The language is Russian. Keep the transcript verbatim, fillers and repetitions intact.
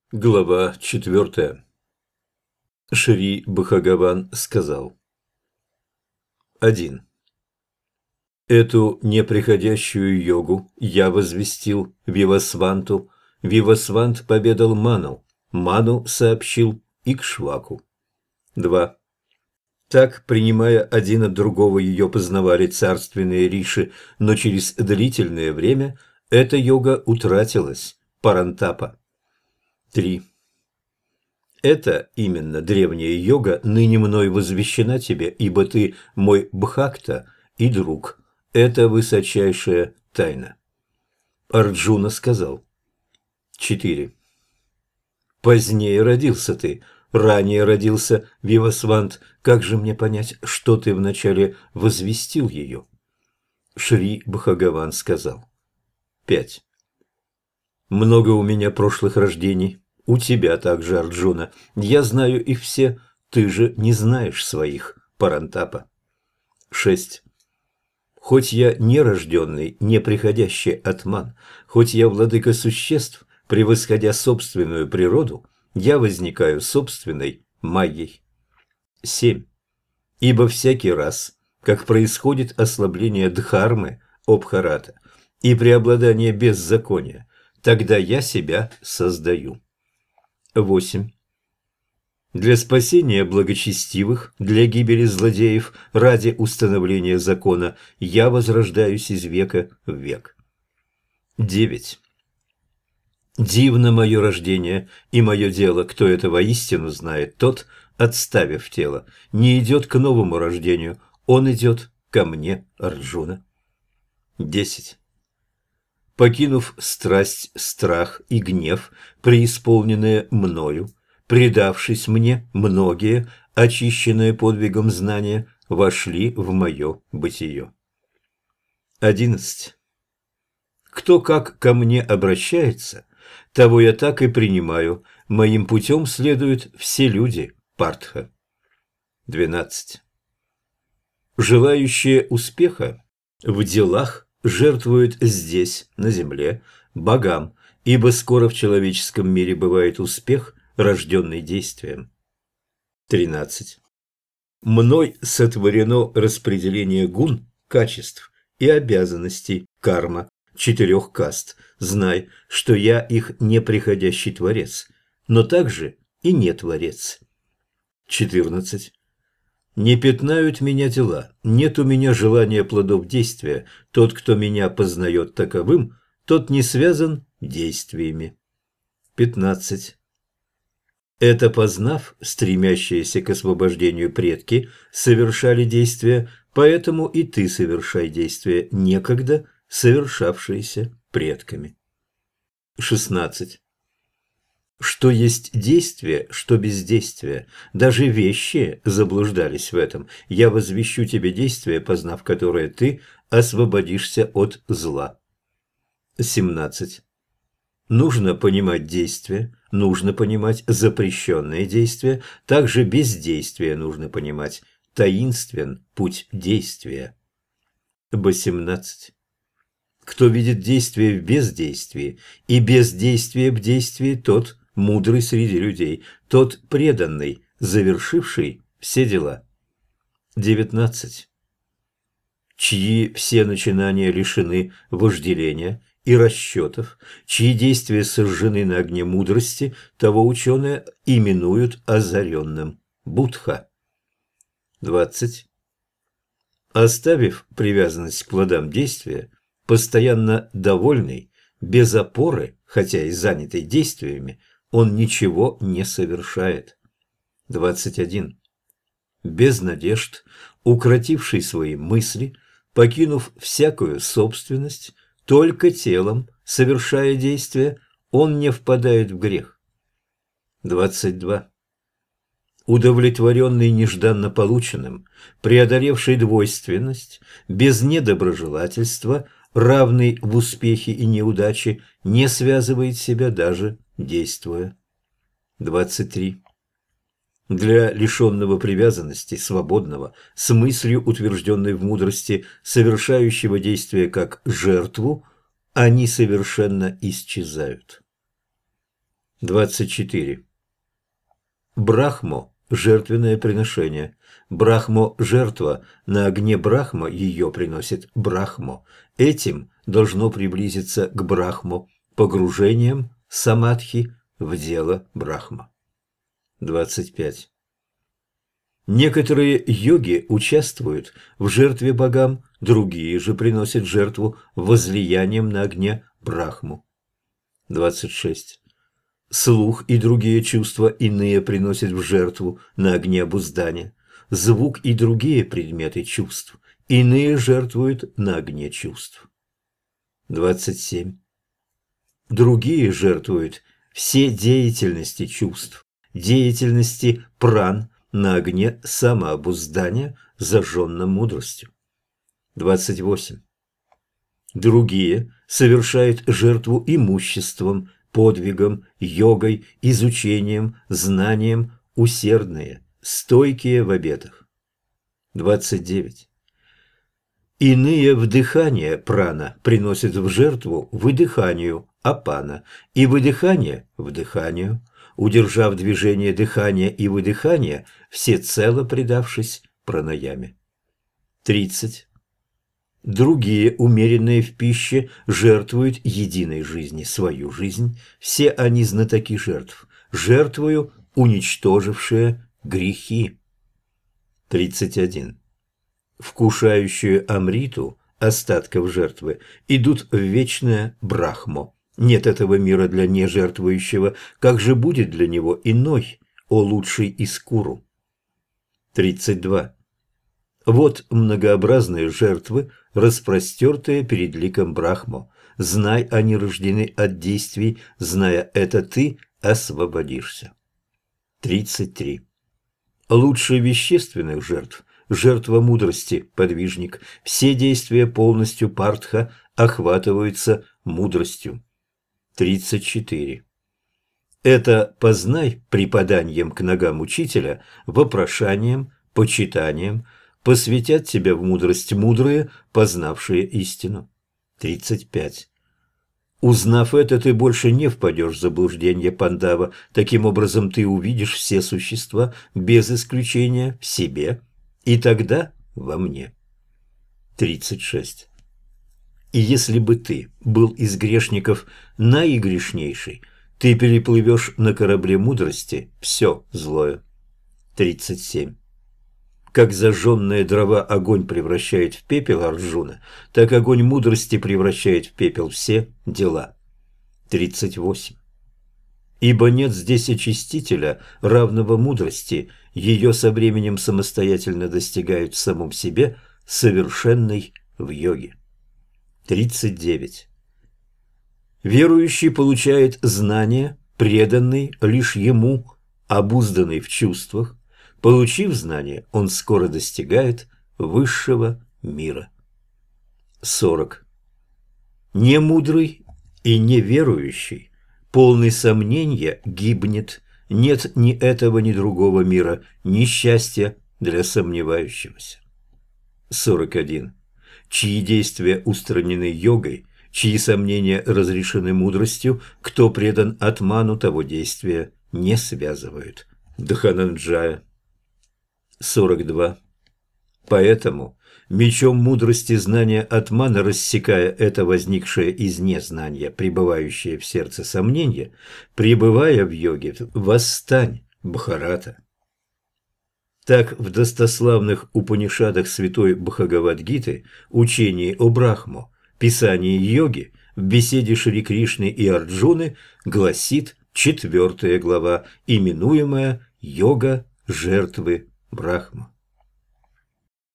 Глава четвертая. Шри Бхагаван сказал: один. Эту неприходящую йогу я возвестил Вивасванту. Вивасвант поведал Ману. Ману сообщил Икшваку. два. Так, принимая один от другого, ее познавали царственные риши, но через длительное время эта йога утратилась, Парантапа. три. Это именно древняя йога ныне мной возвещена тебе, ибо ты мой бхакта и друг. Это высочайшая тайна. Арджуна сказал. четыре. Позднее родился ты, ранее родился Вивасвант. Как же мне понять, что ты вначале возвестил ее? Шри Бхагаван сказал. пять. Много у меня прошлых рождений. У тебя также, Арджуна. Я знаю их все, ты же не знаешь своих, Парантапа. шесть. Хоть я нерожденный, неприходящий атман, хоть я владыка существ, превосходя собственную природу, я возникаю собственной магией. семь. Ибо всякий раз, как происходит ослабление дхармы, обхарата, и преобладание беззакония, тогда я себя создаю. восемь. Для спасения благочестивых, для гибели злодеев, ради установления закона, я возрождаюсь из века в век. девять. Дивно мое рождение и мое дело, кто это воистину знает, тот, отставив тело, не идет к новому рождению, он идет ко мне, Арджуна. десять. Покинув страсть, страх и гнев, преисполненные мною, предавшись мне, многие, очищенные подвигом знания, вошли в мое бытие. одиннадцать. Кто как ко мне обращается, того я так и принимаю, моим путем следуют все люди, Партха. двенадцать. Желающие успеха в делах жертвуют здесь, на земле, богам, ибо скоро в человеческом мире бывает успех, рожденный действием. тринадцать. Мной сотворено распределение гун, качеств и обязанностей, карма, четырех каст. Знай, что я их неприходящий творец, но также и не творец. четырнадцать. Не пятнают меня дела, нет у меня желания плодов действия. Тот, кто меня познает таковым, тот не связан действиями. пятнадцать. Это познав, стремящиеся к освобождению предки совершали действия, поэтому и ты совершай действия, некогда совершавшиеся предками. шестнадцать. Что есть действие, что бездействие. Даже вещи заблуждались в этом. Я возвещу тебе действие, познав которое ты освободишься от зла. семнадцать. Нужно понимать действия, нужно понимать запрещенные действия, также бездействие нужно понимать. Таинствен путь действия. восемнадцать. Кто видит действие в бездействии и бездействие в действии, тот мудрый среди людей, тот преданный, завершивший все дела. девятнадцать. Чьи все начинания лишены вожделения и расчетов, чьи действия сожжены на огне мудрости, того ученые именуют озаренным. Будха. двадцать. Оставив привязанность к плодам действия, постоянно довольный, без опоры, хотя и занятый действиями, он ничего не совершает. двадцать один. Без надежд, укротивший свои мысли, покинув всякую собственность, только телом, совершая действия, он не впадает в грех. двадцать два. Удовлетворенный нежданно полученным, преодолевший двойственность, без недоброжелательства, равный в успехе и неудаче, не связывает себя даже действуя. двадцать три. Для лишенного привязанности, свободного, с мыслью, утвержденной в мудрости, совершающего действия как жертву, они совершенно исчезают. двадцать четыре. Брахмо – жертвенное приношение. Брахмо – жертва. На огне Брахма ее приносит Брахмо. Этим должно приблизиться к Брахмо погружением самадхи в дело Брахма. двадцать пять. Некоторые йоги участвуют в жертве богам, другие же приносят жертву возлиянием на огне Брахму. двадцать шесть. Слух и другие чувства иные приносят в жертву на огне обуздания. Звук и другие предметы чувств иные жертвуют на огне чувств. двадцать семь. Другие жертвуют все деятельности чувств, деятельности пран на огне самообуздания, зажженном мудростью. двадцать восемь. Другие совершают жертву имуществом, подвигом, йогой, изучением, знанием, усердные, стойкие в обетах. двадцать девять. Иные вдыхание прана приносят в жертву выдыханию апана и выдыхание вдыханию, удержав движение дыхания и выдыхания, всецело предавшись пранаяме. тридцать. Другие, умеренные в пище, жертвуют единой жизни свою жизнь. Все они знатоки жертв, жертвую уничтожившие грехи. тридцать один. Вкушающие амриту, остатков жертвы, идут в вечное брахмо. Нет этого мира для нежертвующего, как же будет для него иной, о лучший из куру. тридцать два. Вот многообразные жертвы, распростертые перед ликом Брахмо. Знай, они рождены от действий, зная это, ты освободишься. тридцать три. Лучше вещественных жертв – жертва мудрости, подвижник. Все действия полностью партха охватываются мудростью. тридцать четыре. Это познай преподанием к ногам учителя, вопрошанием, почитанием, посвятят тебя в мудрость мудрые, познавшие истину. тридцать пять. Узнав это, ты больше не впадешь в заблуждение Пандава. Таким образом, ты увидишь все существа, без исключения, в себе, и тогда во мне. тридцать шесть. И если бы ты был из грешников наигрешнейший, ты переплывешь на корабле мудрости все злое. тридцать семь. Как зажженные дрова огонь превращает в пепел Арджуна, так огонь мудрости превращает в пепел все дела. тридцать восемь. Ибо нет здесь очистителя, равного мудрости, ее со временем самостоятельно достигают в самом себе, совершенной в йоге. тридцать девять. Верующий получает знание, преданный лишь ему, обузданный в чувствах. Получив знание, он скоро достигает высшего мира. сорок. Немудрый и неверующий, полный сомнения, гибнет. Нет ни этого, ни другого мира, ни счастья для сомневающегося. сорок один. Чьи действия устранены йогой, чьи сомнения разрешены мудростью, кто предан атману, того действия не связывают. Дхананджая. сорок два. Поэтому мечом мудрости знания атмана, рассекая это возникшее из незнания, пребывающее в сердце сомнение, пребывая в йоге, восстань, Бхарата. Так в достославных Упанишадах святой Бхагавад-гиты, учении о Брахмо, писании йоги, в беседе Шри Кришны и Арджуны гласит четвертая глава, именуемая «Йога жертвы Брахма».